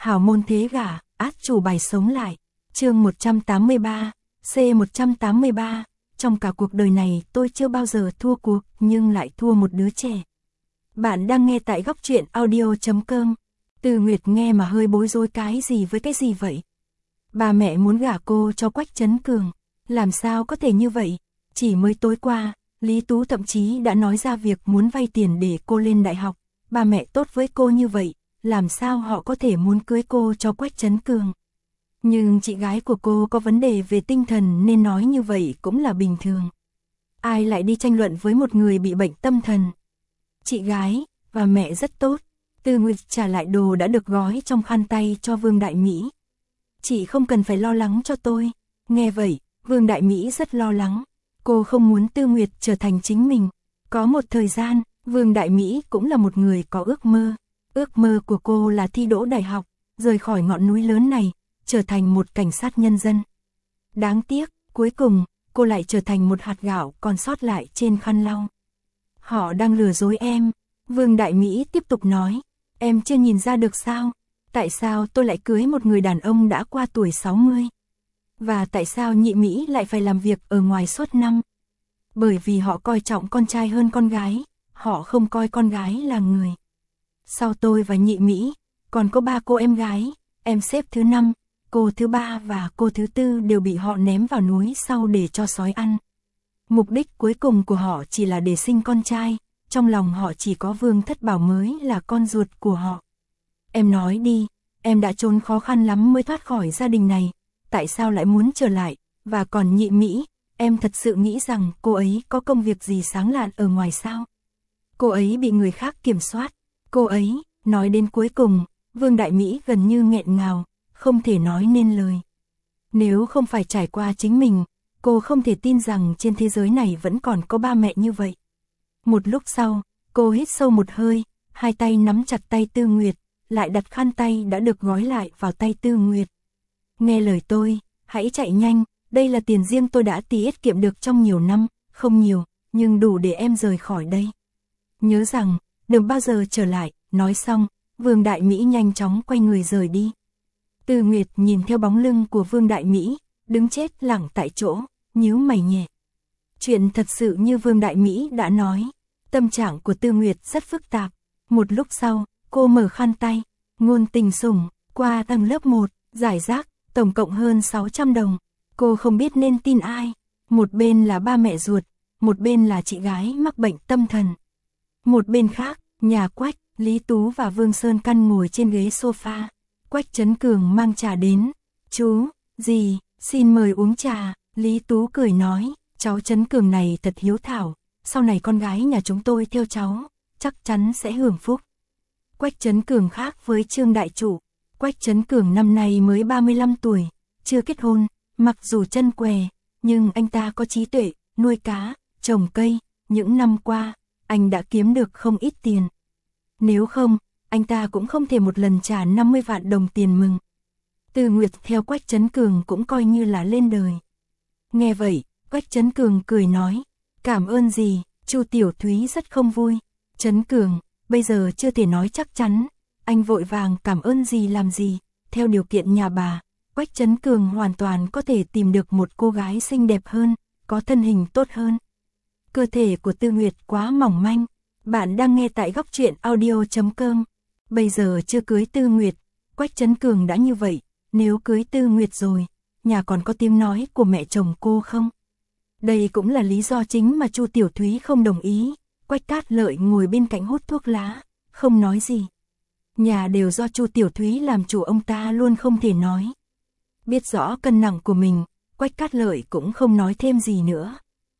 hảo môn thế gả, át chủ bài sống lại. Chương 183, C183, trong cả cuộc đời này tôi chưa bao giờ thua cuộc, nhưng lại thua một đứa trẻ. Bạn đang nghe tại góc truyện audio.com. Từ Nguyệt nghe mà hơi bối rối, cái gì với cái gì vậy? Bà mẹ muốn gả cô cho Quách Chấn Cường, làm sao có thể như vậy? Chỉ mới tối qua, Lý Tú thậm chí đã nói ra việc muốn vay tiền để cô lên đại học. Bà mẹ tốt với cô như vậy, làm sao họ có thể muốn cưới cô cho Quách Chấn Cường? Nhưng chị gái của cô có vấn đề về tinh thần nên nói như vậy cũng là bình thường. Ai lại đi tranh luận với một người bị bệnh tâm thần? Chị gái và mẹ rất tốt. Từ Nguyệt trả lại đồ đã được gói trong khăn tay cho Vương Đại Mỹ. Chị không cần phải lo lắng cho tôi. Nghe vậy, Vương Đại Mỹ rất lo lắng. Cô không muốn Tư Nguyệt trở thành chính mình. Có một thời gian, Vương Đại Mỹ cũng là một người có ước mơ. Ước mơ của cô là thi đỗ đại học, rời khỏi ngọn núi lớn này, trở thành một cảnh sát nhân dân. Đáng tiếc, cuối cùng, cô lại trở thành một hạt gạo còn sót lại trên khăn lau. Họ đang lừa dối em. Vương Đại Mỹ tiếp tục nói. Em chưa nhìn ra được sao? Tại sao tôi lại cưới một người đàn ông đã qua tuổi 60? Và tại sao Nhị Mỹ lại phải làm việc ở ngoài suốt năm? Bởi vì họ coi trọng con trai hơn con gái, họ không coi con gái là người. Sau tôi và Nhị Mỹ, còn có 3 cô em gái, em xếp thứ 5, cô thứ 3 và cô thứ 4 đều bị họ ném vào núi sau để cho sói ăn. Mục đích cuối cùng của họ chỉ là để sinh con trai, trong lòng họ chỉ có Vương Thất Bảo mới là con ruột của họ. Em nói đi, em đã trốn khó khăn lắm mới thoát khỏi gia đình này, tại sao lại muốn trở lại? Và còn Nhị Mỹ, em thật sự nghĩ rằng cô ấy có công việc gì sáng lạn ở ngoài sao? Cô ấy bị người khác kiểm soát. Cô ấy, nói đến cuối cùng, Vương Đại Mỹ gần như nghẹn ngào, không thể nói nên lời. Nếu không phải trải qua chính mình, cô không thể tin rằng trên thế giới này vẫn còn có ba mẹ như vậy. Một lúc sau, cô hít sâu một hơi, hai tay nắm chặt tay Tư Nguyệt, lại đặt khăn tay đã được gói lại vào tay Tư Nguyệt. Nghe lời tôi, hãy chạy nhanh, đây là tiền riêng tôi đã tiết kiệm được trong nhiều năm, không nhiều, nhưng đủ để em rời khỏi đây. Nhớ rằng, đừng bao giờ trở lại. Nói xong, Vương Đại Mỹ nhanh chóng quay người rời đi. Tư Nguyệt nhìn theo bóng lưng của Vương Đại Mỹ, đứng chết lặng tại chỗ, nhíu mày nhẹ. Chuyện thật sự như Vương Đại Mỹ đã nói, tâm trạng của Tư Nguyệt rất phức tạp. Một lúc sau, cô mở khăn tay, ngôn tình sủng, qua tầng lớp 1, giải rác, tổng cộng hơn 600 đồng. Cô không biết nên tin ai, một bên là ba mẹ ruột, một bên là chị gái mắc bệnh tâm thần. Một bên khác, nhà Quách, Lý Tú và Vương Sơn Căn ngồi trên ghế sofa. Quách Chấn Cường mang trà đến. Chú, dì, xin mời uống trà. Lý Tú cười nói, cháu Chấn Cường này thật hiếu thảo, sau này con gái nhà chúng tôi theo cháu, chắc chắn sẽ hưởng phúc. Quách Chấn Cường khác với Trương Đại Chủ. Quách Chấn Cường năm nay mới 35 tuổi, chưa kết hôn, mặc dù chân què, nhưng anh ta có trí tuệ, nuôi cá, trồng cây, những năm qua, anh đã kiếm được không ít tiền. Nếu không, anh ta cũng không thể một lần trả 50 vạn đồng tiền mừng. Tư Nguyệt theo Quách Chấn Cường cũng coi như là lên đời. Nghe vậy, Quách Chấn Cường cười nói, cảm ơn dì. Chu Tiểu Thúy rất không vui. Chấn Cường, bây giờ chưa thể nói chắc chắn, anh vội vàng cảm ơn dì làm gì? Theo điều kiện nhà bà, Quách Chấn Cường hoàn toàn có thể tìm được một cô gái xinh đẹp hơn, có thân hình tốt hơn. Cơ thể của Tư Nguyệt quá mỏng manh. Bạn đang nghe tại góc truyện audio.com. Bây giờ chưa cưới Tư Nguyệt, Quách Chấn Cường đã như vậy, nếu cưới Tư Nguyệt rồi, nhà còn có tiếng nói của mẹ chồng cô không? Đây cũng là lý do chính mà Chu Tiểu Thúy không đồng ý. Quách Cát Lợi ngồi bên cạnh hút thuốc lá, không nói gì. Nhà đều do Chu Tiểu Thúy làm chủ, ông ta luôn không thể nói. Biết rõ cân nặng của mình, Quách Cát Lợi cũng không nói thêm gì nữa.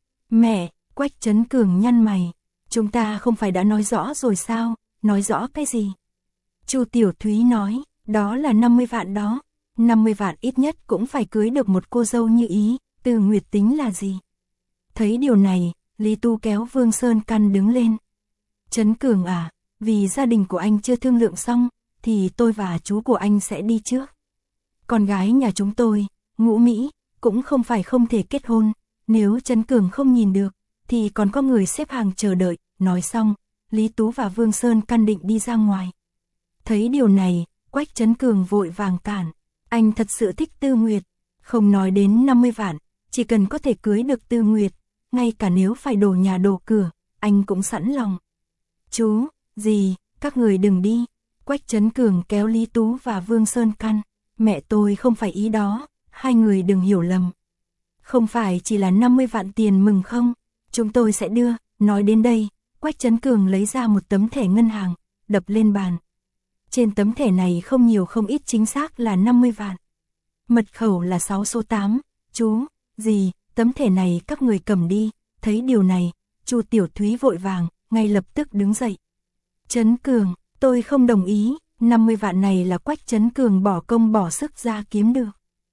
Mẹ, Quách Chấn Cường nhăn mày. Chúng ta không phải đã nói rõ rồi sao? Nói rõ cái gì? Chu Tiểu Thúy nói, đó là 50 vạn đó. 50 vạn ít nhất cũng phải cưới được một cô dâu như ý. Tư Nguyệt tính là gì? Thấy điều này, Lý Tu kéo Vương Sơn Căn đứng lên. Chấn Cường à, vì gia đình của anh chưa thương lượng xong, thì tôi và chú của anh sẽ đi trước. Con gái nhà chúng tôi, Ngũ Mỹ, cũng không phải không thể kết hôn. Nếu Chấn Cường không nhìn được, thì còn có người xếp hàng chờ đợi. Nói xong, Lý Tú và Vương Sơn Căn định đi ra ngoài. Thấy điều này, Quách Trấn Cường vội vàng cản. Anh thật sự thích Tư Nguyệt. Không nói đến 50 vạn, chỉ cần có thể cưới được Tư Nguyệt, ngay cả nếu phải đổ nhà đổ cửa, anh cũng sẵn lòng. Chú, dì, các người đừng đi. Quách Trấn Cường kéo Lý Tú và Vương Sơn Căn. Mẹ tôi không phải ý đó, hai người đừng hiểu lầm. Không phải chỉ là 50 vạn tiền mừng không? Chúng tôi sẽ đưa. Nói đến đây, Quách Trấn Cường lấy ra một tấm thẻ ngân hàng, đập lên bàn. Trên tấm thẻ này không nhiều không ít, chính xác là 50 vạn. Mật khẩu là 6 số 8. Chú, dì, tấm thẻ này các người cầm đi. Thấy điều này, Chu Tiểu Thúy vội vàng, ngay lập tức đứng dậy. Trấn Cường, tôi không đồng ý. 50 vạn này là Quách Trấn Cường bỏ công bỏ sức ra kiếm được.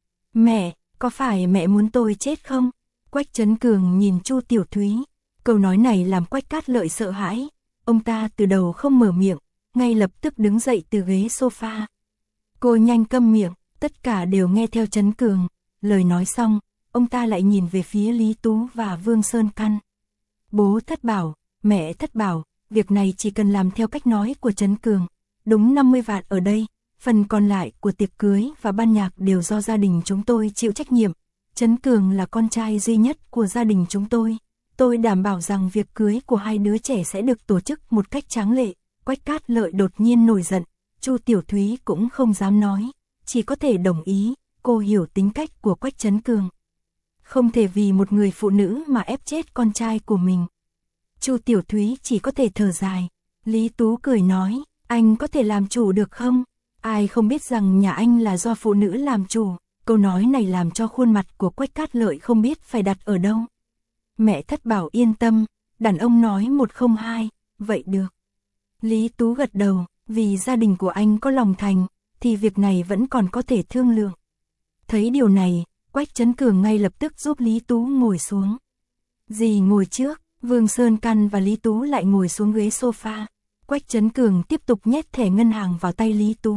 Mẹ, có phải mẹ muốn tôi chết không? Quách Trấn Cường nhìn Chu Tiểu Thúy. Câu nói này làm Quách Cát Lợi sợ hãi. Ông ta từ đầu không mở miệng, ngay lập tức đứng dậy từ ghế sofa. Cô nhanh câm miệng, tất cả đều nghe theo Trấn Cường. Lời nói xong, ông ta lại nhìn về phía Lý Tú và Vương Sơn Căn. Bố Thất bảo, mẹ Thất bảo, việc này chỉ cần làm theo cách nói của Trấn Cường. Đúng 50 vạn ở đây, phần còn lại của tiệc cưới và ban nhạc đều do gia đình chúng tôi chịu trách nhiệm. Trấn Cường là con trai duy nhất của gia đình chúng tôi. Tôi đảm bảo rằng việc cưới của hai đứa trẻ sẽ được tổ chức một cách tráng lệ. Quách Cát Lợi đột nhiên nổi giận, Chu Tiểu Thúy cũng không dám nói, chỉ có thể đồng ý. Cô hiểu tính cách của Quách Trấn Cường. Không thể vì một người phụ nữ mà ép chết con trai của mình. Chu Tiểu Thúy chỉ có thể thở dài. Lý Tú cười nói, anh có thể làm chủ được không? Ai không biết rằng nhà anh là do phụ nữ làm chủ. Câu nói này làm cho khuôn mặt của Quách Cát Lợi không biết phải đặt ở đâu. Mẹ Thất bảo yên tâm, đàn ông nói 102, vậy được. Lý Tú gật đầu, vì gia đình của anh có lòng thành, thì việc này vẫn còn có thể thương lượng. Thấy điều này, Quách Trấn Cường ngay lập tức giúp Lý Tú ngồi xuống. Dì ngồi trước, Vương Sơn Căn và Lý Tú lại ngồi xuống ghế sofa. Quách Trấn Cường tiếp tục nhét thẻ ngân hàng vào tay Lý Tú.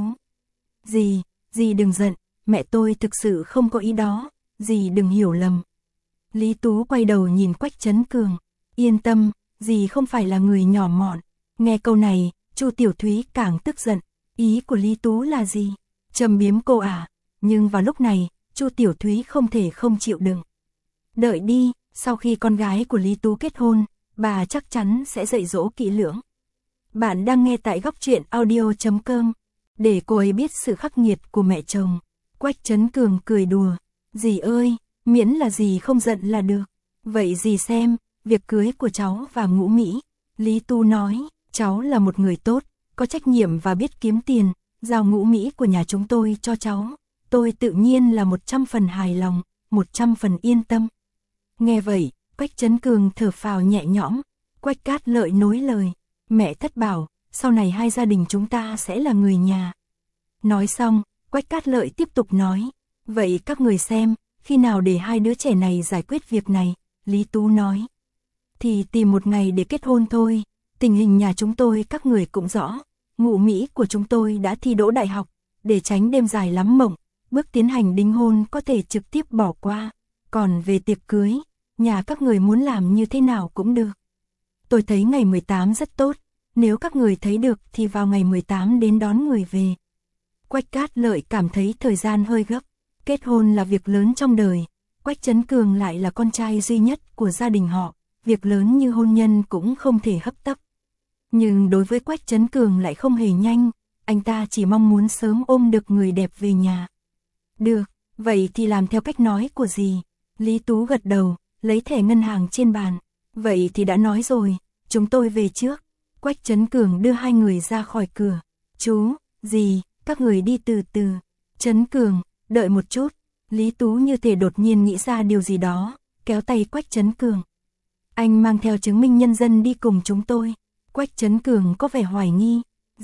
Dì đừng giận, mẹ tôi thực sự không có ý đó, dì đừng hiểu lầm. Lý Tú quay đầu nhìn Quách Trấn Cường. Yên tâm, dì không phải là người nhỏ mọn. Nghe câu này, Chu Tiểu Thúy càng tức giận. Ý của Lý Tú là gì? Châm biếm cô à? Nhưng vào lúc này, Chu Tiểu Thúy không thể không chịu đựng. Đợi đi, sau khi con gái của Lý Tú kết hôn, bà chắc chắn sẽ dạy dỗ kỹ lưỡng. Bạn đang nghe tại Góc Truyện Audio.com. Để cô ấy biết sự khắc nghiệt của mẹ chồng. Quách Trấn Cường cười đùa. Dì ơi, miễn là dì không giận là được. Vậy dì xem, việc cưới của cháu và Ngũ Mỹ. Lý Tú nói, cháu là một người tốt, có trách nhiệm và biết kiếm tiền. Giao Ngũ Mỹ của nhà chúng tôi cho cháu. Tôi tự nhiên là 100 phần hài lòng, 100 phần yên tâm. Nghe vậy, Quách Trấn Cường thở phào nhẹ nhõm. Quách Cát Lợi nối lời. Mẹ Thất bảo, sau này hai gia đình chúng ta sẽ là người nhà. Nói xong, Quách Cát Lợi tiếp tục nói. Vậy các người xem, khi nào để hai đứa trẻ này giải quyết việc này? Lý Tú nói. Thì tìm một ngày để kết hôn thôi. Tình hình nhà chúng tôi các người cũng rõ. Ngũ Mỹ của chúng tôi đã thi đỗ đại học. Để tránh đêm dài lắm mộng, bước tiến hành đính hôn có thể trực tiếp bỏ qua. Còn về tiệc cưới, nhà các người muốn làm như thế nào cũng được. Tôi thấy ngày 18 rất tốt. Nếu các người thấy được thì vào ngày 18 đến đón người về. Quách Cát Lợi cảm thấy thời gian hơi gấp. Kết hôn là việc lớn trong đời. Quách Trấn Cường lại là con trai duy nhất của gia đình họ. Việc lớn như hôn nhân cũng không thể hấp tấp. Nhưng đối với Quách Trấn Cường lại không hề nhanh. Anh ta chỉ mong muốn sớm ôm được người đẹp về nhà. Được, vậy thì làm theo cách nói của dì. Lý Tú gật đầu, lấy thẻ ngân hàng trên bàn. Vậy thì đã nói rồi, chúng tôi về trước. Quách Trấn Cường đưa hai người ra khỏi cửa. Chú, dì, các người đi từ từ. Trấn Cường, đợi một chút. Lý Tú như thể đột nhiên nghĩ ra điều gì đó, kéo tay Quách Trấn Cường. Anh mang theo chứng minh nhân dân đi cùng chúng tôi. Quách Trấn Cường có vẻ hoài nghi.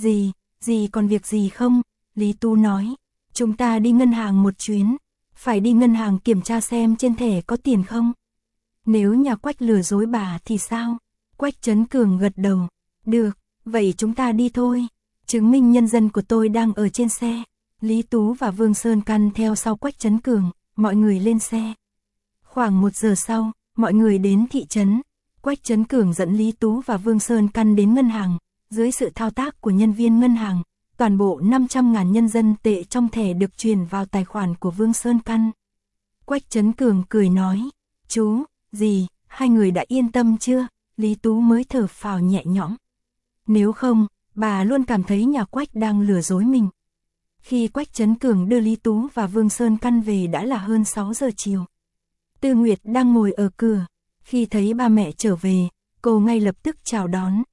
Dì còn việc gì không? Lý Tú nói. Chúng ta đi ngân hàng một chuyến. Phải đi ngân hàng kiểm tra xem trên thẻ có tiền không? Nếu nhà Quách lừa dối bà thì sao? Quách Trấn Cường gật đầu. Được, vậy chúng ta đi thôi. Chứng minh nhân dân của tôi đang ở trên xe. Lý Tú và Vương Sơn Căn theo sau Quách Trấn Cường, mọi người lên xe. Khoảng 1 giờ sau, mọi người đến thị trấn. Quách Trấn Cường dẫn Lý Tú và Vương Sơn Căn đến ngân hàng. Dưới sự thao tác của nhân viên ngân hàng, toàn bộ 500.000 nhân dân tệ trong thẻ được truyền vào tài khoản của Vương Sơn Căn. Quách Trấn Cường cười nói, chú, gì, hai người đã yên tâm chưa? Lý Tú mới thở phào nhẹ nhõm. Nếu không, bà luôn cảm thấy nhà Quách đang lừa dối mình. Khi Quách Trấn Cường đưa Lý Tú và Vương Sơn Căn về đã là hơn 6 giờ chiều. Tư Nguyệt đang ngồi ở cửa. Khi thấy ba mẹ trở về, cô ngay lập tức chào đón.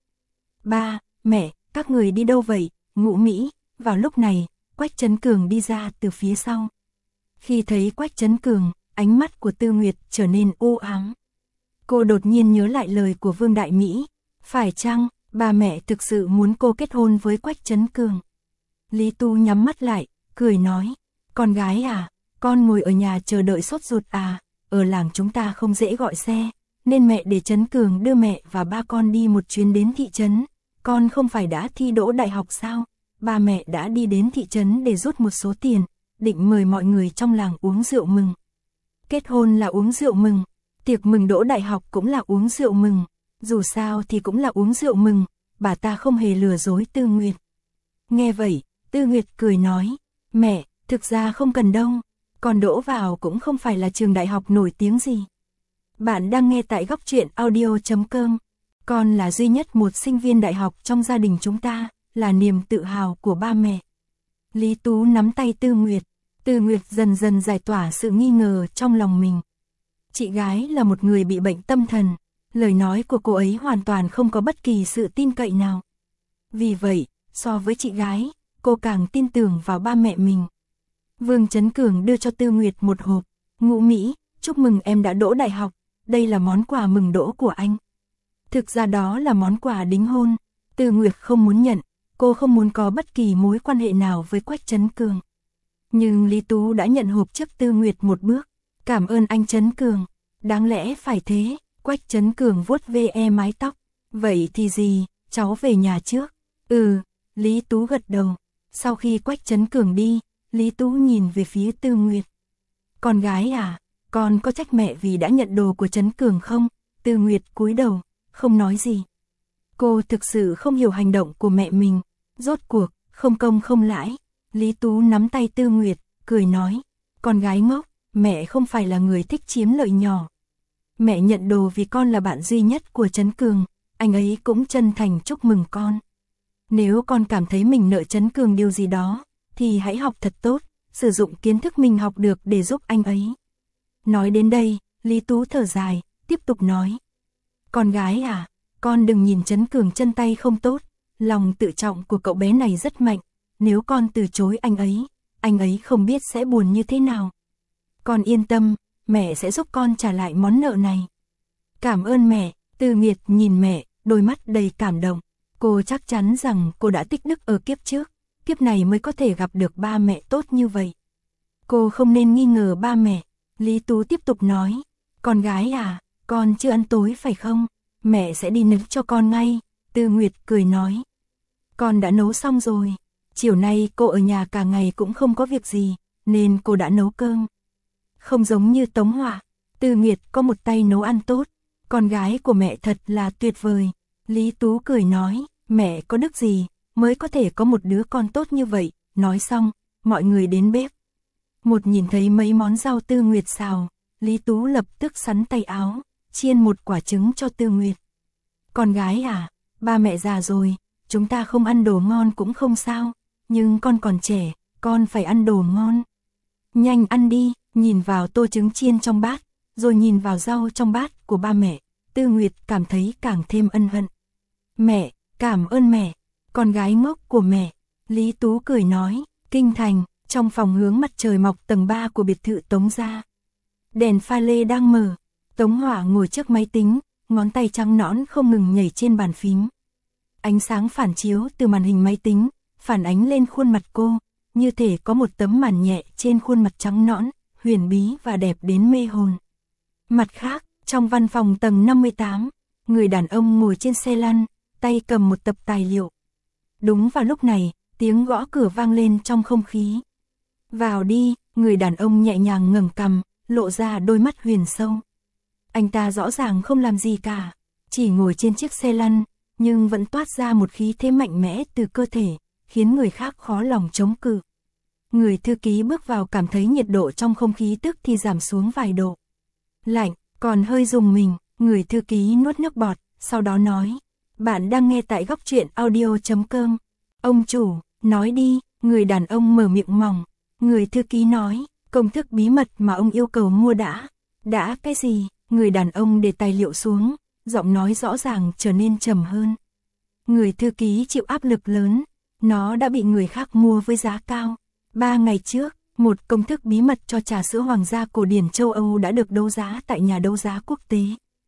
Ba, mẹ, các người đi đâu vậy? Ngũ Mỹ. Vào lúc này, Quách Trấn Cường đi ra từ phía sau. Khi thấy Quách Trấn Cường, ánh mắt của Tư Nguyệt trở nên u ám. Cô đột nhiên nhớ lại lời của Vương Đại Mỹ. Phải chăng, ba mẹ thực sự muốn cô kết hôn với Quách Trấn Cường? Lý Tú nhắm mắt lại, cười nói. Con gái à, con ngồi ở nhà chờ đợi sốt ruột à? Ở làng chúng ta không dễ gọi xe, nên mẹ để Trấn Cường đưa mẹ và ba con đi một chuyến đến thị trấn. Con không phải đã thi đỗ đại học sao? Ba mẹ đã đi đến thị trấn để rút một số tiền, định mời mọi người trong làng uống rượu mừng. Kết hôn là uống rượu mừng, tiệc mừng đỗ đại học cũng là uống rượu mừng, dù sao thì cũng là uống rượu mừng, bà ta không hề lừa dối Tư Nguyệt. Nghe vậy, Tư Nguyệt cười nói, mẹ, thực ra không cần đâu, còn đỗ vào cũng không phải là trường đại học nổi tiếng gì. Bạn đang nghe tại Góc Truyện Audio.com, con là duy nhất một sinh viên đại học trong gia đình chúng ta, là niềm tự hào của ba mẹ. Lý Tú nắm tay Tư Nguyệt dần dần giải tỏa sự nghi ngờ trong lòng mình. Chị gái là một người bị bệnh tâm thần, lời nói của cô ấy hoàn toàn không có bất kỳ sự tin cậy nào. Vì vậy, so với chị gái, cô càng tin tưởng vào ba mẹ mình. Vương Trấn Cường đưa cho Tư Nguyệt một hộp. Ngũ Mỹ, chúc mừng em đã đỗ đại học, đây là món quà mừng đỗ của anh. Thực ra đó là món quà đính hôn. Tư Nguyệt không muốn nhận, cô không muốn có bất kỳ mối quan hệ nào với Quách Trấn Cường. Nhưng Lý Tú đã nhận hộp trước Tư Nguyệt một bước. Cảm ơn anh Trấn Cường. Đáng lẽ phải thế. Quách Trấn Cường vuốt ve mái tóc. Vậy thì gì, cháu về nhà trước. Lý Tú gật đầu. Sau khi Quách Trấn Cường đi, Lý Tú nhìn về phía Tư Nguyệt. Con gái à, con có trách mẹ vì đã nhận đồ của Trấn Cường không? Tư Nguyệt cúi đầu, không nói gì. Cô thực sự không hiểu hành động của mẹ mình. Rốt cuộc, không công không lãi. Lý Tú nắm tay Tư Nguyệt, cười nói. Con gái ngốc, mẹ không phải là người thích chiếm lợi nhỏ. Mẹ nhận đồ vì con là bạn duy nhất của Trấn Cường, anh ấy cũng chân thành chúc mừng con. Nếu con cảm thấy mình nợ Trấn Cường điều gì đó, thì hãy học thật tốt, sử dụng kiến thức mình học được để giúp anh ấy. Nói đến đây, Lý Tú thở dài, tiếp tục nói. Con gái à, con đừng nhìn Trấn Cường chân tay không tốt, lòng tự trọng của cậu bé này rất mạnh, nếu con từ chối anh ấy không biết sẽ buồn như thế nào. Con yên tâm, mẹ sẽ giúp con trả lại món nợ này. Cảm ơn mẹ. Tư Nguyệt nhìn mẹ, đôi mắt đầy cảm động. Cô chắc chắn rằng cô đã tích đức ở kiếp trước, kiếp này mới có thể gặp được ba mẹ tốt như vậy. Cô không nên nghi ngờ ba mẹ. Lý Tú tiếp tục nói. Con gái à, con chưa ăn tối phải không? Mẹ sẽ đi nấu cho con ngay. Tư Nguyệt cười nói. Con đã nấu xong rồi. Chiều nay cô ở nhà cả ngày cũng không có việc gì, nên cô đã nấu cơm. Không giống như Tống Hỏa, Tư Nguyệt có một tay nấu ăn tốt. Con gái của mẹ thật là tuyệt vời. Lý Tú cười nói, mẹ có đức gì mới có thể có một đứa con tốt như vậy. Nói xong, mọi người đến bếp. Một nhìn thấy mấy món rau Tư Nguyệt xào, Lý Tú lập tức xắn tay áo, chiên một quả trứng cho Tư Nguyệt. Con gái à, ba mẹ già rồi, chúng ta không ăn đồ ngon cũng không sao, nhưng con còn trẻ, con phải ăn đồ ngon. Nhanh ăn đi. Nhìn vào tô trứng chiên trong bát, rồi nhìn vào rau trong bát của ba mẹ, Tư Nguyệt cảm thấy càng thêm ân hận. Mẹ, cảm ơn mẹ, con gái ngốc của mẹ. Lý Tú cười nói. Kinh thành, trong phòng hướng mặt trời mọc tầng 3 của biệt thự Tống gia. Đèn pha lê đang mở, Tống Hỏa ngồi trước máy tính, ngón tay trắng nõn không ngừng nhảy trên bàn phím. Ánh sáng phản chiếu từ màn hình máy tính, phản ánh lên khuôn mặt cô, như thể có một tấm màn nhẹ trên khuôn mặt trắng nõn, huyền bí và đẹp đến mê hồn. Mặt khác, trong văn phòng tầng 58, người đàn ông ngồi trên xe lăn, tay cầm một tập tài liệu. Đúng vào lúc này, tiếng gõ cửa vang lên trong không khí. Vào đi, người đàn ông nhẹ nhàng ngẩng cằm, lộ ra đôi mắt huyền sâu. Anh ta rõ ràng không làm gì cả, chỉ ngồi trên chiếc xe lăn, nhưng vẫn toát ra một khí thế mạnh mẽ từ cơ thể, khiến người khác khó lòng chống cự. Người thư ký bước vào cảm thấy nhiệt độ trong không khí tức thì giảm xuống vài độ. Lạnh, còn hơi rùng mình, người thư ký nuốt nước bọt, sau đó nói. Bạn đang nghe tại góc truyện audio.com. Ông chủ, nói đi, người đàn ông mở miệng mỏng. Người thư ký nói, công thức bí mật mà ông yêu cầu mua đã. Đã cái gì? Người đàn ông để tài liệu xuống, giọng nói rõ ràng trở nên trầm hơn. Người thư ký chịu áp lực lớn, nó đã bị người khác mua với giá cao. 3 ngày trước, một công thức bí mật cho trà sữa hoàng gia cổ điển châu Âu đã được đấu giá tại nhà đấu giá quốc tế.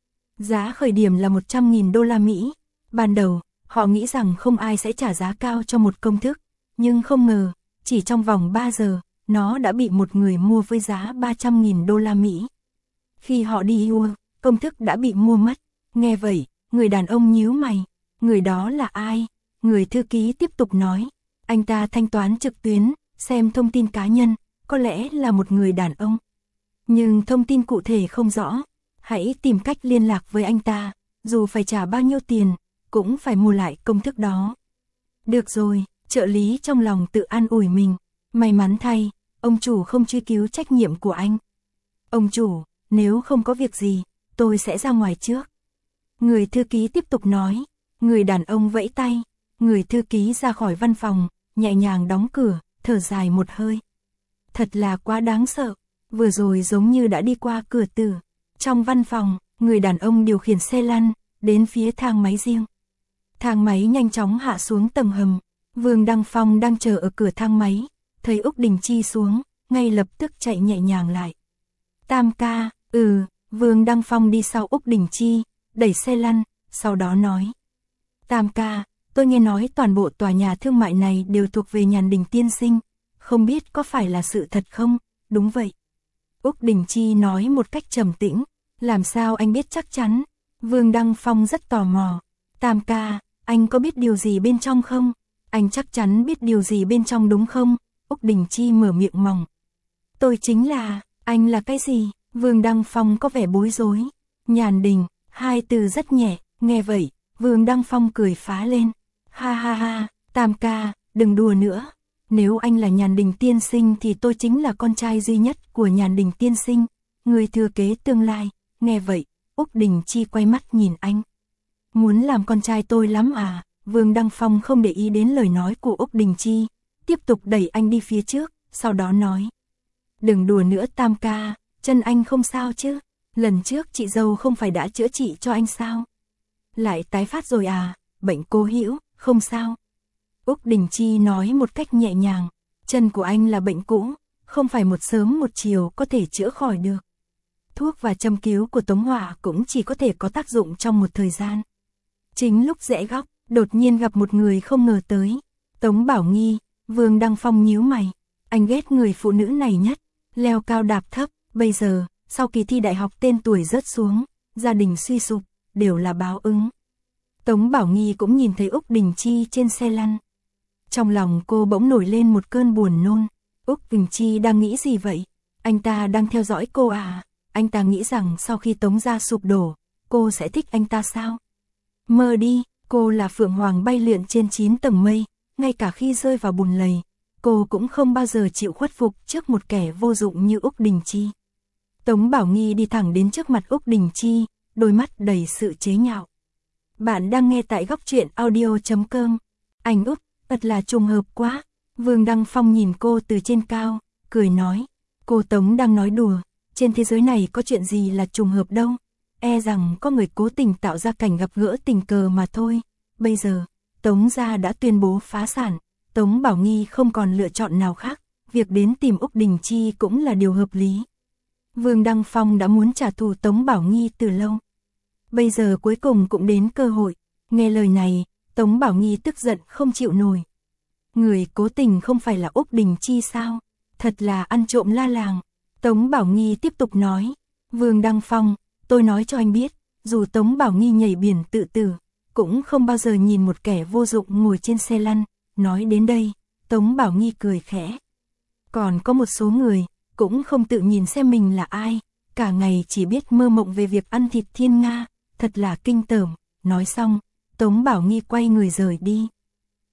Giá khởi điểm là 100.000 đô la Mỹ. Ban đầu, họ nghĩ rằng không ai sẽ trả giá cao cho một công thức, nhưng không ngờ, chỉ trong vòng 3 giờ, nó đã bị một người mua với giá 300.000 đô la Mỹ. Khi họ đi mua, công thức đã bị mua mất. Nghe vậy, người đàn ông nhíu mày. Người đó là ai? Người thư ký tiếp tục nói. Anh ta thanh toán trực tuyến, xem thông tin cá nhân, có lẽ là một người đàn ông. Nhưng thông tin cụ thể không rõ. Hãy tìm cách liên lạc với anh ta, dù phải trả bao nhiêu tiền, cũng phải mua lại công thức đó. Được rồi, trợ lý trong lòng tự an ủi mình. May mắn thay, ông chủ không truy cứu trách nhiệm của anh. Ông chủ, nếu không có việc gì, tôi sẽ ra ngoài trước. Người thư ký tiếp tục nói. Người đàn ông vẫy tay. Người thư ký ra khỏi văn phòng, nhẹ nhàng đóng cửa, thở dài một hơi. Thật là quá đáng sợ. Vừa rồi giống như đã đi qua cửa tử. Trong văn phòng, người đàn ông điều khiển xe lăn, đến phía thang máy riêng. Thang máy nhanh chóng hạ xuống tầng hầm. Vương Đăng Phong đang chờ ở cửa thang máy, thấy Úc Đình Chi xuống, ngay lập tức chạy nhẹ nhàng lại. Tam ca, Vương Đăng Phong đi sau Úc Đình Chi, đẩy xe lăn, sau đó nói. Tam ca, tôi nghe nói toàn bộ tòa nhà thương mại này đều thuộc về Nhàn Đình tiên sinh, không biết có phải là sự thật không? Đúng vậy. Úc Đình Chi nói một cách trầm tĩnh. Làm sao anh biết chắc chắn? Vương Đăng Phong rất tò mò. Tam ca, anh có biết điều gì bên trong không? Anh chắc chắn biết điều gì bên trong đúng không? Úc Đình Chi mở miệng mỏng. Tôi chính là, anh là cái gì? Vương Đăng Phong có vẻ bối rối. Nhàn Đình, hai từ rất nhẹ, nghe vậy, Vương Đăng Phong cười phá lên. Ha ha ha, Tam ca, đừng đùa nữa. Nếu anh là Nhàn Đình tiên sinh thì tôi chính là con trai duy nhất của Nhàn Đình tiên sinh, người thừa kế tương lai. Nghe vậy, Úc Đình Chi quay mắt nhìn anh. Muốn làm con trai tôi lắm à? Vương Đăng Phong không để ý đến lời nói của Úc Đình Chi, tiếp tục đẩy anh đi phía trước, sau đó nói. Đừng đùa nữa Tam ca, chân anh không sao chứ? Lần trước chị dâu không phải đã chữa trị cho anh sao? Lại tái phát rồi à? Bệnh cố hữu, không sao. Úc Đình Chi nói một cách nhẹ nhàng, chân của anh là bệnh cũ, không phải một sớm một chiều có thể chữa khỏi được. Thuốc và châm cứu của Tống Hỏa cũng chỉ có thể có tác dụng trong một thời gian. Chính lúc rẽ góc, đột nhiên gặp một người không ngờ tới. Tống Bảo Nghi. Vương Đăng Phong nhíu mày. Anh ghét người phụ nữ này nhất. Leo cao đạp thấp. Bây giờ, sau kỳ thi đại học tên tuổi rớt xuống, gia đình suy sụp, đều là báo ứng. Tống Bảo Nghi cũng nhìn thấy Úc Đình Chi trên xe lăn. Trong lòng cô bỗng nổi lên một cơn buồn nôn. Úc Đình Chi đang nghĩ gì vậy? Anh ta đang theo dõi cô à? Anh ta nghĩ rằng sau khi Tống gia sụp đổ, cô sẽ thích anh ta sao? Mơ đi, cô là phượng hoàng bay lượn trên 9 tầng mây, ngay cả khi rơi vào bùn lầy, cô cũng không bao giờ chịu khuất phục trước một kẻ vô dụng như Úc Đình Chi. Tống Bảo Nghi đi thẳng đến trước mặt Úc Đình Chi, đôi mắt đầy sự chế nhạo. Bạn đang nghe tại góc truyện audio.com. Anh Úc, thật là trùng hợp quá. Vương Đăng Phong nhìn cô từ trên cao, cười nói. Cô Tống đang nói đùa, trên thế giới này có chuyện gì là trùng hợp đâu. E rằng có người cố tình tạo ra cảnh gặp gỡ tình cờ mà thôi. Bây giờ, Tống gia đã tuyên bố phá sản, Tống Bảo Nghi không còn lựa chọn nào khác, việc đến tìm Úc Đình Chi cũng là điều hợp lý. Vương Đăng Phong đã muốn trả thù Tống Bảo Nghi từ lâu. Bây giờ cuối cùng cũng đến cơ hội. Nghe lời này, Tống Bảo Nghi tức giận không chịu nổi. Người cố tình không phải là Úc Đình Chi sao? Thật là ăn trộm la làng. Tống Bảo Nghi tiếp tục nói. Vương Đăng Phong, tôi nói cho anh biết, dù Tống Bảo Nghi nhảy biển tự tử, cũng không bao giờ nhìn một kẻ vô dụng ngồi trên xe lăn. Nói đến đây, Tống Bảo Nghi cười khẽ. Còn có một số người, cũng không tự nhìn xem mình là ai, cả ngày chỉ biết mơ mộng về việc ăn thịt thiên nga, thật là kinh tởm. Nói xong, Tống Bảo Nghi quay người rời đi.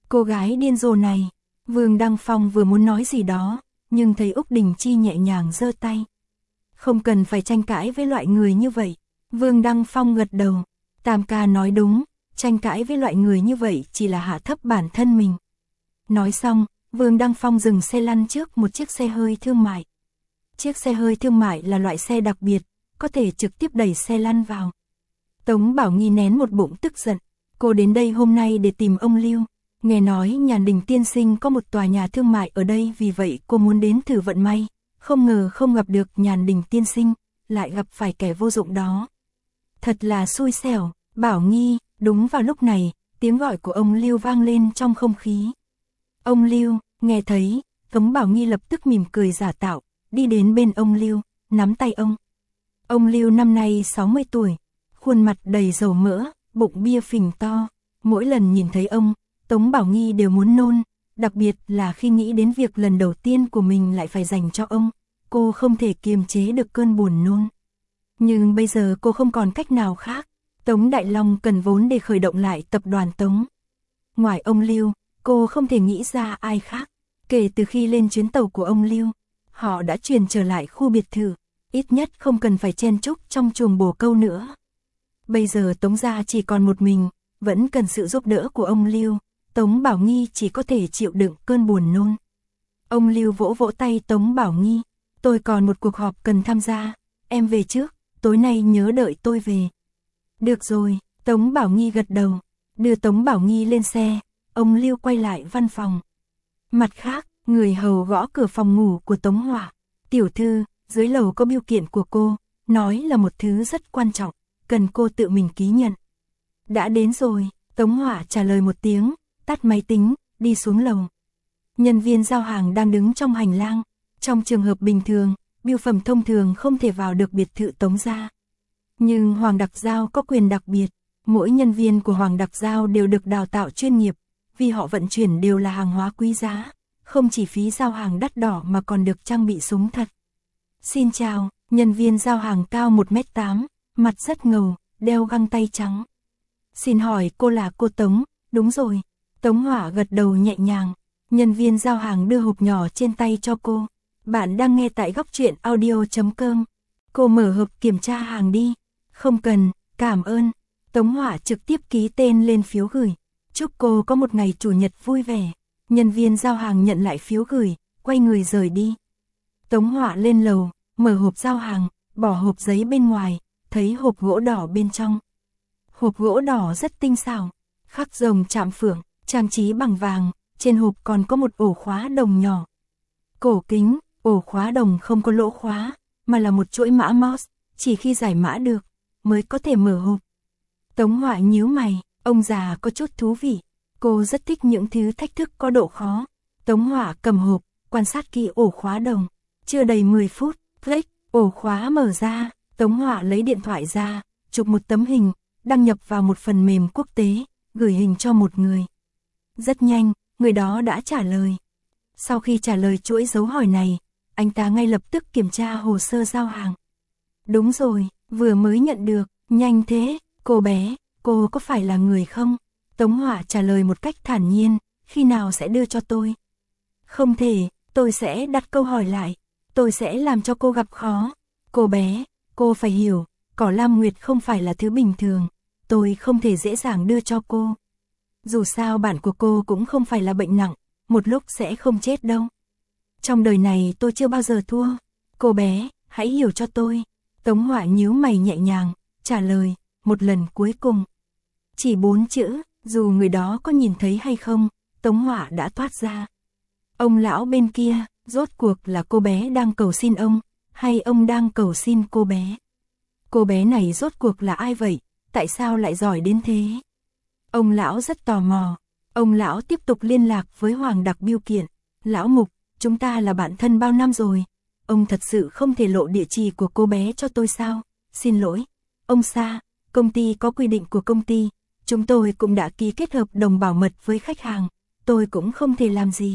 Cô gái điên rồ này. Vương Đăng Phong vừa muốn nói gì đó, nhưng thấy Úc Đình Chi nhẹ nhàng giơ tay. Không cần phải tranh cãi với loại người như vậy. Vương Đăng Phong gật đầu. Tam ca nói đúng, tranh cãi với loại người như vậy chỉ là hạ thấp bản thân mình. Nói xong, Vương Đăng Phong dừng xe lăn trước một chiếc xe hơi thương mại. Chiếc xe hơi thương mại là loại xe đặc biệt, có thể trực tiếp đẩy xe lăn vào. Tống Bảo Nghi nén một bụng tức giận. Cô đến đây hôm nay để tìm ông Lưu. Nghe nói Nhàn Đình tiên sinh có một tòa nhà thương mại ở đây, vì vậy cô muốn đến thử vận may. Không ngờ không gặp được Nhàn Đình tiên sinh, lại gặp phải kẻ vô dụng đó. Thật là xui xẻo. Bảo Nghi. Đúng vào lúc này, tiếng gọi của ông Lưu vang lên trong không khí. Ông Lưu. Nghe thấy, Tống Bảo Nghi lập tức mỉm cười giả tạo, đi đến bên ông Lưu, nắm tay ông. Ông Lưu năm nay 60 tuổi, khuôn mặt đầy dầu mỡ, bụng bia phình to. Mỗi lần nhìn thấy ông, Tống Bảo Nghi đều muốn nôn, đặc biệt là khi nghĩ đến việc lần đầu tiên của mình lại phải dành cho ông, cô không thể kiềm chế được cơn buồn nôn. Nhưng bây giờ cô không còn cách nào khác, Tống Đại Long cần vốn để khởi động lại tập đoàn Tống. Ngoài ông Lưu, cô không thể nghĩ ra ai khác. Kể từ khi lên chuyến tàu của ông Lưu, họ đã chuyển trở lại khu biệt thự, ít nhất không cần phải chen chúc trong chuồng bồ câu nữa. Bây giờ Tống gia chỉ còn một mình, vẫn cần sự giúp đỡ của ông Lưu. Tống Bảo Nghi chỉ có thể chịu đựng cơn buồn nôn. Ông Lưu vỗ vỗ tay Tống Bảo Nghi. Tôi còn một cuộc họp cần tham gia, em về trước, tối nay nhớ đợi tôi về. Được rồi, Tống Bảo Nghi gật đầu, đưa Tống Bảo Nghi lên xe, ông Lưu quay lại văn phòng. Mặt khác, người hầu gõ cửa phòng ngủ của Tống Hỏa. Tiểu thư, dưới lầu có bưu kiện của cô, nói là một thứ rất quan trọng, cần cô tự mình ký nhận. Đã đến rồi, Tống Hỏa trả lời một tiếng, tắt máy tính, đi xuống lầu. Nhân viên giao hàng đang đứng trong hành lang. Trong trường hợp bình thường, bưu phẩm thông thường không thể vào được biệt thự Tống gia. Nhưng Hoàng Đặc Giao có quyền đặc biệt, mỗi nhân viên của Hoàng Đặc Giao đều được đào tạo chuyên nghiệp, vì họ vận chuyển đều là hàng hóa quý giá, không chỉ phí giao hàng đắt đỏ mà còn được trang bị súng thật. Xin chào, nhân viên giao hàng cao 1m8, mặt rất ngầu, đeo găng tay trắng. Xin hỏi cô là cô Tống? Đúng rồi. Tống Hỏa gật đầu nhẹ nhàng. Nhân viên giao hàng đưa hộp nhỏ trên tay cho cô. Bạn đang nghe tại Góc Truyện Audio.com. Cô mở hộp kiểm tra hàng đi. Không cần, cảm ơn. Tống Hỏa trực tiếp ký tên lên phiếu gửi. Chúc cô có một ngày chủ nhật vui vẻ. Nhân viên giao hàng nhận lại phiếu gửi, quay người rời đi. Tống Hỏa lên lầu, mở hộp giao hàng, bỏ hộp giấy bên ngoài, thấy hộp gỗ đỏ bên trong. Hộp gỗ đỏ rất tinh xảo, khắc rồng chạm phượng, trang trí bằng vàng, trên hộp còn có một ổ khóa đồng nhỏ. Cổ kính, ổ khóa đồng không có lỗ khóa, mà là một chuỗi mã Morse, chỉ khi giải mã được, mới có thể mở hộp. Tống Hỏa nhíu mày, ông già có chút thú vị, cô rất thích những thứ thách thức có độ khó. Tống Hỏa cầm hộp, quan sát kỹ ổ khóa đồng, chưa đầy 10 phút, click, ổ khóa mở ra, Tống Hỏa lấy điện thoại ra, chụp một tấm hình, đăng nhập vào một phần mềm quốc tế, gửi hình cho một người. Rất nhanh, người đó đã trả lời. Sau khi trả lời chuỗi dấu hỏi này, anh ta ngay lập tức kiểm tra hồ sơ giao hàng. Đúng rồi, vừa mới nhận được, nhanh thế, cô bé, cô có phải là người không? Tống Hỏa trả lời một cách thản nhiên, khi nào sẽ đưa cho tôi? Không thể, tôi sẽ đặt câu hỏi lại, tôi sẽ làm cho cô gặp khó. Cô bé, cô phải hiểu, cỏ lam nguyệt không phải là thứ bình thường, tôi không thể dễ dàng đưa cho cô. Dù sao bản của cô cũng không phải là bệnh nặng, một lúc sẽ không chết đâu. Trong đời này tôi chưa bao giờ thua, cô bé, hãy hiểu cho tôi. Tống Hỏa nhíu mày nhẹ nhàng, trả lời, một lần cuối cùng. Chỉ 4 chữ, dù người đó có nhìn thấy hay không, Tống Hỏa đã thoát ra. Ông lão bên kia, rốt cuộc là cô bé đang cầu xin ông, hay ông đang cầu xin cô bé? Cô bé này rốt cuộc là ai vậy, tại sao lại giỏi đến thế? Ông lão rất tò mò, ông lão tiếp tục liên lạc với Hoàng Đặc Bưu Kiện. Lão Mục, chúng ta là bạn thân bao năm rồi, ông thật sự không thể lộ địa chỉ của cô bé cho tôi sao? Xin lỗi, ông Sa, công ty có quy định của công ty, chúng tôi cũng đã ký kết hợp đồng bảo mật với khách hàng, tôi cũng không thể làm gì.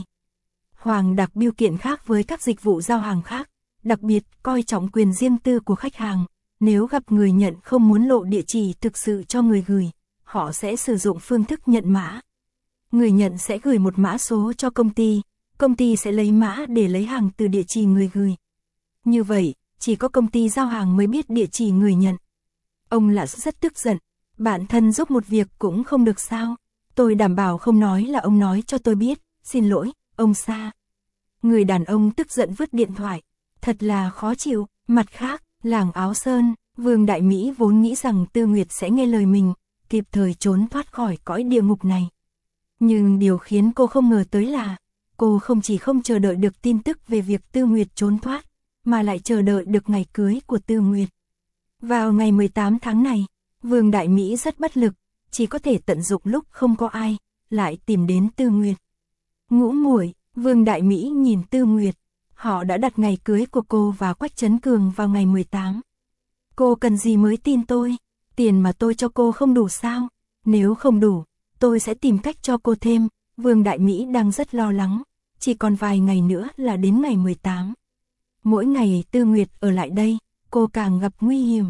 Hoàng Đặc Bưu Kiện khác với các dịch vụ giao hàng khác, đặc biệt coi trọng quyền riêng tư của khách hàng, nếu gặp người nhận không muốn lộ địa chỉ thực sự cho người gửi, họ sẽ sử dụng phương thức nhận mã. người nhận sẽ gửi một mã số cho công ty sẽ lấy mã để lấy hàng từ địa chỉ người gửi. Như vậy, chỉ có công ty giao hàng mới biết địa chỉ người nhận. Ông Lạ rất tức giận, bạn thân giúp một việc cũng không được sao? Tôi đảm bảo không nói là ông nói cho tôi biết, xin lỗi, ông Sa. Người đàn ông tức giận vứt điện thoại, thật là khó chịu. Mặt khác, làng Áo Sơn, Vương Đại Mỹ vốn nghĩ rằng Tư Nguyệt sẽ nghe lời mình, kịp thời trốn thoát khỏi cõi địa ngục này. Nhưng điều khiến cô không ngờ tới là, cô không chỉ không chờ đợi được tin tức về việc Tư Nguyệt trốn thoát, mà lại chờ đợi được ngày cưới của Tư Nguyệt. Vào ngày 18 tháng này, Vương Đại Mỹ rất bất lực, chỉ có thể tận dụng lúc không có ai, lại tìm đến Tư Nguyệt. Ngũ muội, Vương Đại Mỹ nhìn Tư Nguyệt, họ đã đặt ngày cưới của cô và Quách Trấn Cường vào ngày 18. Cô cần gì mới tin tôi? Tiền mà tôi cho cô không đủ sao? Nếu không đủ, tôi sẽ tìm cách cho cô thêm. Vương Đại Mỹ đang rất lo lắng, chỉ còn vài ngày nữa là đến ngày 18. Mỗi ngày Tư Nguyệt ở lại đây, cô càng gặp nguy hiểm.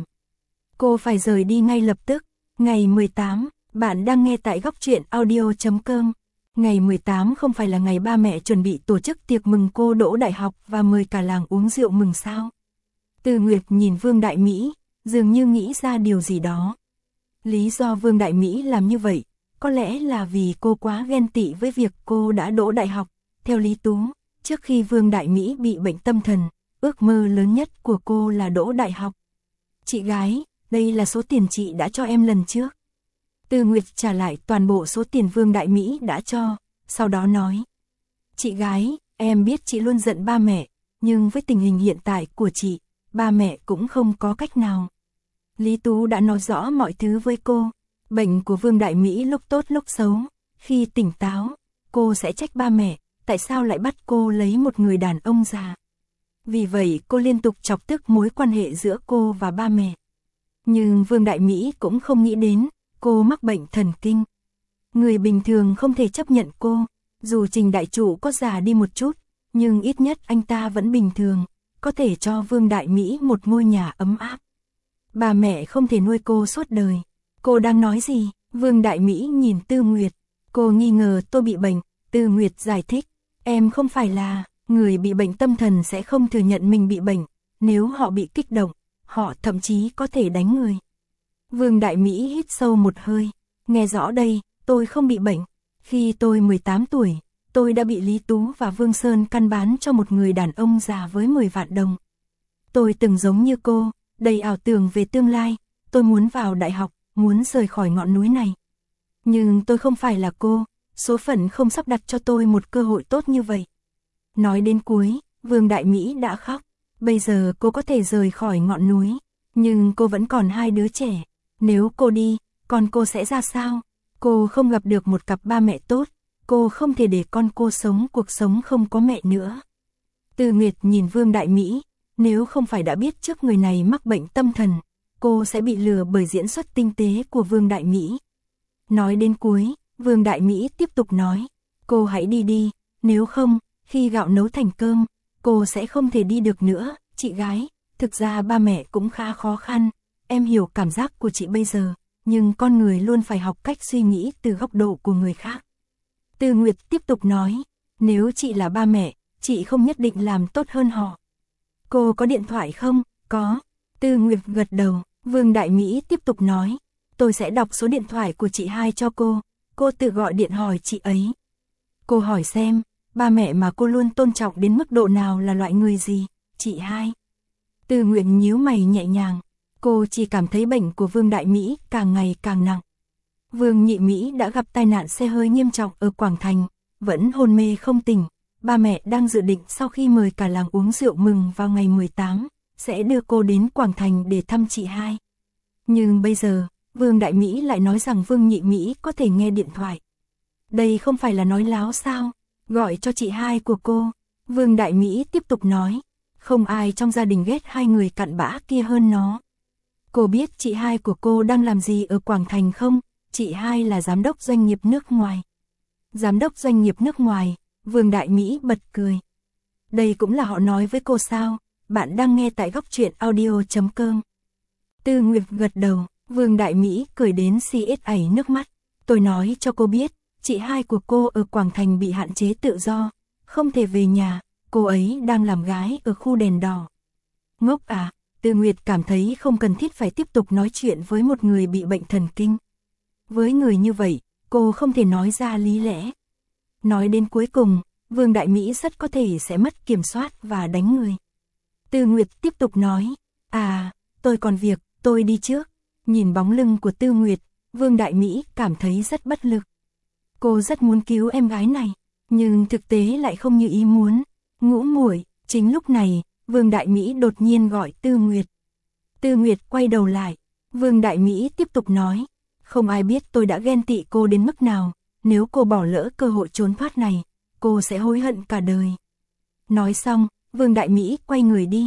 Cô phải rời đi ngay lập tức. Ngày 18, bạn đang nghe tại Góc Truyện Audio.com. Ngày 18 không phải là ngày ba mẹ chuẩn bị tổ chức tiệc mừng cô đỗ đại học và mời cả làng uống rượu mừng sao? Tư Nguyệt nhìn Vương Đại Mỹ, dường như nghĩ ra điều gì đó. Lý do Vương Đại Mỹ làm như vậy, có lẽ là vì cô quá ghen tị với việc cô đã đỗ đại học. Theo Lý Tú, trước khi Vương Đại Mỹ bị bệnh tâm thần, ước mơ lớn nhất của cô là đỗ đại học. Chị gái, đây là số tiền chị đã cho em lần trước. Tư Nguyệt trả lại toàn bộ số tiền Vương Đại Mỹ đã cho, sau đó nói. Chị gái, em biết chị luôn giận ba mẹ, nhưng với tình hình hiện tại của chị, ba mẹ cũng không có cách nào. Lý Tú đã nói rõ mọi thứ với cô. Bệnh của Vương Đại Mỹ lúc tốt lúc xấu, khi tỉnh táo, cô sẽ trách ba mẹ, tại sao lại bắt cô lấy một người đàn ông già. Vì vậy cô liên tục chọc tức mối quan hệ giữa cô và ba mẹ. Nhưng Vương Đại Mỹ cũng không nghĩ đến, cô mắc bệnh thần kinh. Người bình thường không thể chấp nhận cô, dù Trình đại chủ có già đi một chút, nhưng ít nhất anh ta vẫn bình thường, có thể cho Vương Đại Mỹ một ngôi nhà ấm áp. Bà mẹ không thể nuôi cô suốt đời. Cô đang nói gì? Vương Đại Mỹ nhìn Tư Nguyệt. Cô nghi ngờ tôi bị bệnh. Tư Nguyệt giải thích. Em không phải là, người bị bệnh tâm thần sẽ không thừa nhận mình bị bệnh. Nếu họ bị kích động, họ thậm chí có thể đánh người. Vương Đại Mỹ hít sâu một hơi. Nghe rõ đây, tôi không bị bệnh. Khi tôi 18 tuổi, tôi đã bị Lý Tú và Vương Sơn căn bán cho một người đàn ông già với 10 vạn đồng. Tôi từng giống như cô, đầy ảo tưởng về tương lai. Tôi muốn vào đại học, muốn rời khỏi ngọn núi này. Nhưng tôi không phải là cô, số phận không sắp đặt cho tôi một cơ hội tốt như vậy. Nói đến cuối, Vương Đại Mỹ đã khóc. Bây giờ cô có thể rời khỏi ngọn núi, nhưng cô vẫn còn 2 đứa trẻ. Nếu cô đi, con cô sẽ ra sao? Cô không gặp được một cặp ba mẹ tốt, cô không thể để con cô sống cuộc sống không có mẹ nữa. Tư Nguyệt nhìn Vương Đại Mỹ, nếu không phải đã biết trước người này mắc bệnh tâm thần, cô sẽ bị lừa bởi diễn xuất tinh tế của Vương Đại Mỹ. Nói đến cuối, Vương Đại Mỹ tiếp tục nói, cô hãy đi đi, nếu không, khi gạo nấu thành cơm, cô sẽ không thể đi được nữa. Chị gái, thực ra ba mẹ cũng khá khó khăn, em hiểu cảm giác của chị bây giờ, nhưng con người luôn phải học cách suy nghĩ từ góc độ của người khác. Tư Nguyệt tiếp tục nói, nếu chị là ba mẹ, chị không nhất định làm tốt hơn họ. Cô có điện thoại không? Có. Tư Nguyệt gật đầu. Vương Đại Mỹ tiếp tục nói, tôi sẽ đọc số điện thoại của chị hai cho cô tự gọi điện hỏi chị ấy. Cô hỏi xem, ba mẹ mà cô luôn tôn trọng đến mức độ nào là loại người gì, chị hai. Tư Nguyệt nhíu mày nhẹ nhàng, cô chỉ cảm thấy bệnh của Vương Đại Mỹ càng ngày càng nặng. Vương Nhị Mỹ đã gặp tai nạn xe hơi nghiêm trọng ở Quảng Thành, vẫn hôn mê không tỉnh. Ba mẹ đang dự định sau khi mời cả làng uống rượu mừng vào ngày 18, sẽ đưa cô đến Quảng Thành để thăm chị hai. Nhưng bây giờ, Vương Đại Mỹ lại nói rằng Vương Nhị Mỹ có thể nghe điện thoại. Đây không phải là nói láo sao? Gọi cho chị hai của cô. Vương Đại Mỹ tiếp tục nói, không ai trong gia đình ghét hai người cặn bã kia hơn nó. Cô biết chị hai của cô đang làm gì ở Quảng Thành không? Chị hai là giám đốc doanh nghiệp nước ngoài. Giám đốc doanh nghiệp nước ngoài, Vương Đại Mỹ bật cười. Đây cũng là họ nói với cô sao? Bạn đang nghe tại Góc Truyện Audio.com. Tư Nguyệt gật đầu, Vương Đại Mỹ cười đến si ết ảy nước mắt. Tôi nói cho cô biết, chị hai của cô ở Quảng Thành bị hạn chế tự do, không thể về nhà, cô ấy đang làm gái ở khu đèn đỏ. Ngốc à, Tư Nguyệt cảm thấy không cần thiết phải tiếp tục nói chuyện với một người bị bệnh thần kinh. Với người như vậy, cô không thể nói ra lý lẽ. Nói đến cuối cùng, Vương Đại Mỹ rất có thể sẽ mất kiểm soát và đánh người. Tư Nguyệt tiếp tục nói, tôi còn việc, tôi đi trước. Nhìn bóng lưng của Tư Nguyệt, Vương Đại Mỹ cảm thấy rất bất lực. Cô rất muốn cứu em gái này, nhưng thực tế lại không như ý muốn. Ngũ muội, chính lúc này, Vương Đại Mỹ đột nhiên gọi Tư Nguyệt. Tư Nguyệt quay đầu lại, Vương Đại Mỹ tiếp tục nói, không ai biết tôi đã ghen tị cô đến mức nào, nếu cô bỏ lỡ cơ hội trốn thoát này, cô sẽ hối hận cả đời. Nói xong, Vương Đại Mỹ quay người đi.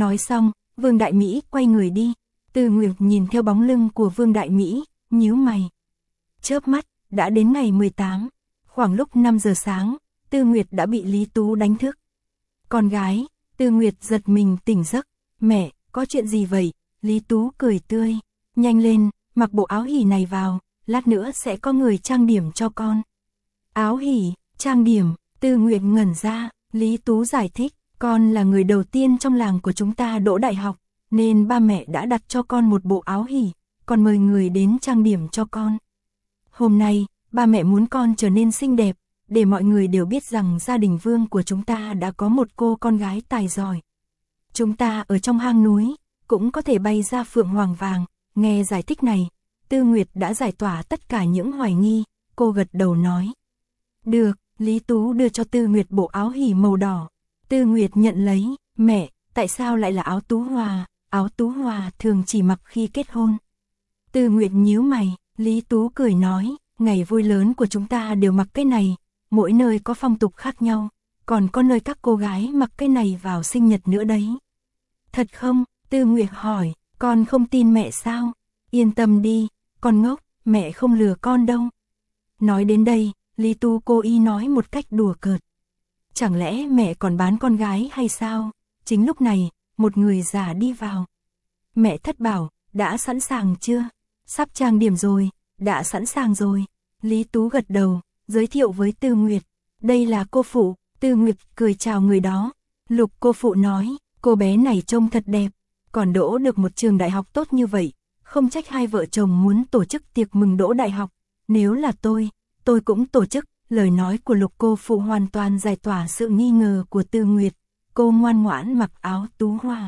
Tư Nguyệt nhìn theo bóng lưng của Vương Đại Mỹ, nhíu mày. Chớp mắt, đã đến ngày 18, khoảng lúc 5 giờ sáng, Tư Nguyệt đã bị Lý Tú đánh thức. Con gái, Tư Nguyệt giật mình tỉnh giấc. Mẹ, có chuyện gì vậy? Lý Tú cười tươi. Nhanh lên, mặc bộ áo hỉ này vào, lát nữa sẽ có người trang điểm cho con. Áo hỉ, trang điểm, Tư Nguyệt ngẩn ra, Lý Tú giải thích, con là người đầu tiên trong làng của chúng ta đỗ đại học, nên ba mẹ đã đặt cho con một bộ áo hỉ, còn mời người đến trang điểm cho con. Hôm nay, ba mẹ muốn con trở nên xinh đẹp, để mọi người đều biết rằng gia đình Vương của chúng ta đã có một cô con gái tài giỏi. Chúng ta ở trong hang núi, cũng có thể bay ra phượng hoàng vàng. Nghe giải thích này, Tư Nguyệt đã giải tỏa tất cả những hoài nghi, cô gật đầu nói. Được, Lý Tú đưa cho Tư Nguyệt bộ áo hỉ màu đỏ. Tư Nguyệt nhận lấy, mẹ, tại sao lại là áo tú hòa? Áo tú hòa thường chỉ mặc khi kết hôn. Tư Nguyệt nhíu mày, Lý Tú cười nói, ngày vui lớn của chúng ta đều mặc cái này, mỗi nơi có phong tục khác nhau, còn có nơi các cô gái mặc cái này vào sinh nhật nữa đấy. Thật không? Tư Nguyệt hỏi, con không tin mẹ sao? Yên tâm đi, con ngốc, mẹ không lừa con đâu. Nói đến đây, Lý Tú cố ý nói một cách đùa cợt. Chẳng lẽ mẹ còn bán con gái hay sao? Chính lúc này, một người già đi vào. Mẹ Thất Bảo, đã sẵn sàng chưa? Sắp trang điểm rồi, đã sẵn sàng rồi. Lý Tú gật đầu, giới thiệu với Tư Nguyệt. Đây là cô phụ. Tư Nguyệt cười chào người đó. Lục cô phụ nói, cô bé này trông thật đẹp, còn đỗ được một trường đại học tốt như vậy, không trách hai vợ chồng muốn tổ chức tiệc mừng đỗ đại học. Nếu là tôi cũng tổ chức. Lời nói của Lục cô phụ hoàn toàn giải tỏa sự nghi ngờ của Tư Nguyệt. Cô ngoan ngoãn mặc áo tú hoa.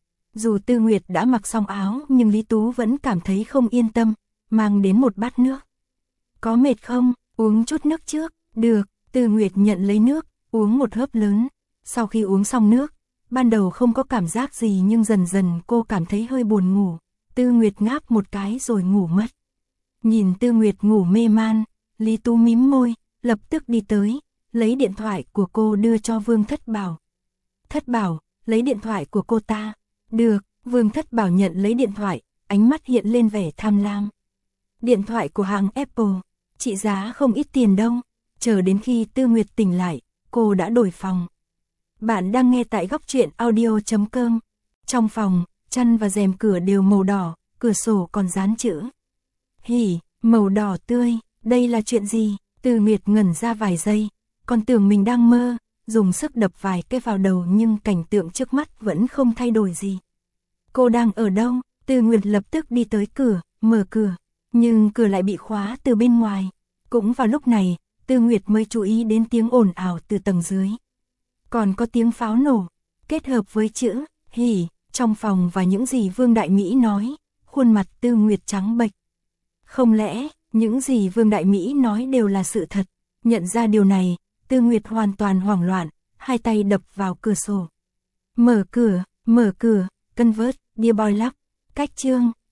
Dù Tư Nguyệt đã mặc xong áo nhưng Lý Tú vẫn cảm thấy không yên tâm, mang đến một bát nước. Có mệt không? Uống chút nước trước. Được, Tư Nguyệt nhận lấy nước, uống một hớp lớn. Sau khi uống xong nước, ban đầu không có cảm giác gì nhưng dần dần cô cảm thấy hơi buồn ngủ. Tư Nguyệt ngáp một cái rồi ngủ mất. Nhìn Tư Nguyệt ngủ mê man, Lý Tú mím môi, lập tức đi tới, lấy điện thoại của cô đưa cho Vương Thất Bảo. Thất Bảo, lấy điện thoại của cô ta. Được, Vương Thất Bảo nhận lấy điện thoại, ánh mắt hiện lên vẻ tham lam. Điện thoại của hãng Apple, trị giá không ít tiền đâu. Chờ đến khi Tư Nguyệt tỉnh lại, cô đã đổi phòng. Bạn đang nghe tại góc truyện audio.com. Trong phòng, chăn và rèm cửa đều màu đỏ, cửa sổ còn dán chữ hỉ, màu đỏ tươi. Đây là chuyện gì? Tư Nguyệt ngẩn ra vài giây, còn tưởng mình đang mơ, dùng sức đập vài cái vào đầu nhưng cảnh tượng trước mắt vẫn không thay đổi gì. Cô đang ở đâu? Tư Nguyệt lập tức đi tới cửa, mở cửa, nhưng cửa lại bị khóa từ bên ngoài. Cũng vào lúc này, Tư Nguyệt mới chú ý đến tiếng ồn ào từ tầng dưới. Còn có tiếng pháo nổ, kết hợp với chữ hỉ trong phòng và những gì Vương Đại Mỹ nói, khuôn mặt Tư Nguyệt trắng bệch. Không lẽ những gì Vương Đại Mỹ nói đều là sự thật? Nhận ra điều này, Tư Nguyệt hoàn toàn hoảng loạn, hai tay đập vào cửa sổ. Mở cửa, Convert, Dear Boy Luck, cách chương.